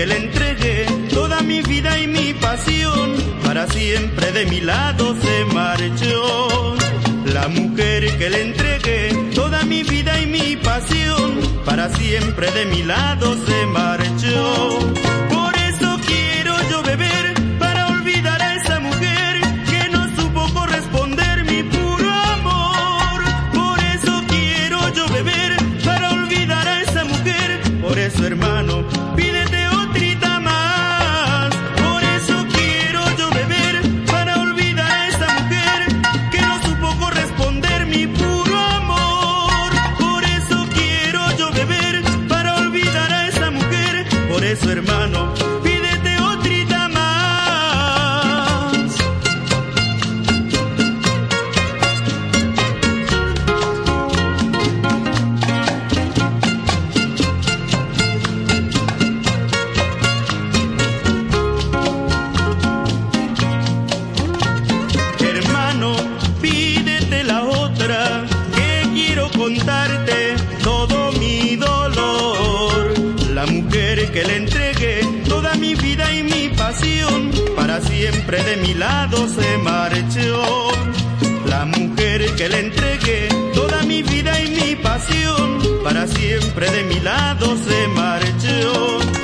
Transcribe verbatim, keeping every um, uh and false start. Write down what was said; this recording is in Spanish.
que le entregué toda mi vida y mi pasión, para siempre de mi lado se marchó. La mujer que le entregué toda mi vida y mi pasión, para siempre de mi lado se marchó. Por eso quiero yo beber para olvidar a esa mujer que no supo corresponder mi puro amor. Por eso quiero yo beber para olvidar a esa mujer. Por eso, hermano, pídete otrita más. Por eso quiero yo beber para olvidar a esa mujer que no supo corresponder mi puro amor. Por eso quiero yo beber para olvidar a esa mujer. Por eso, hermano, pídete otrita más. Hermano, pídete la otra, que quiero contarte todo mi dolor. La mujer que le entregué toda mi vida y mi pasión, para siempre de mi lado se marchó. La mujer que le entregué toda mi vida y mi pasión, para siempre de mi lado se marchó.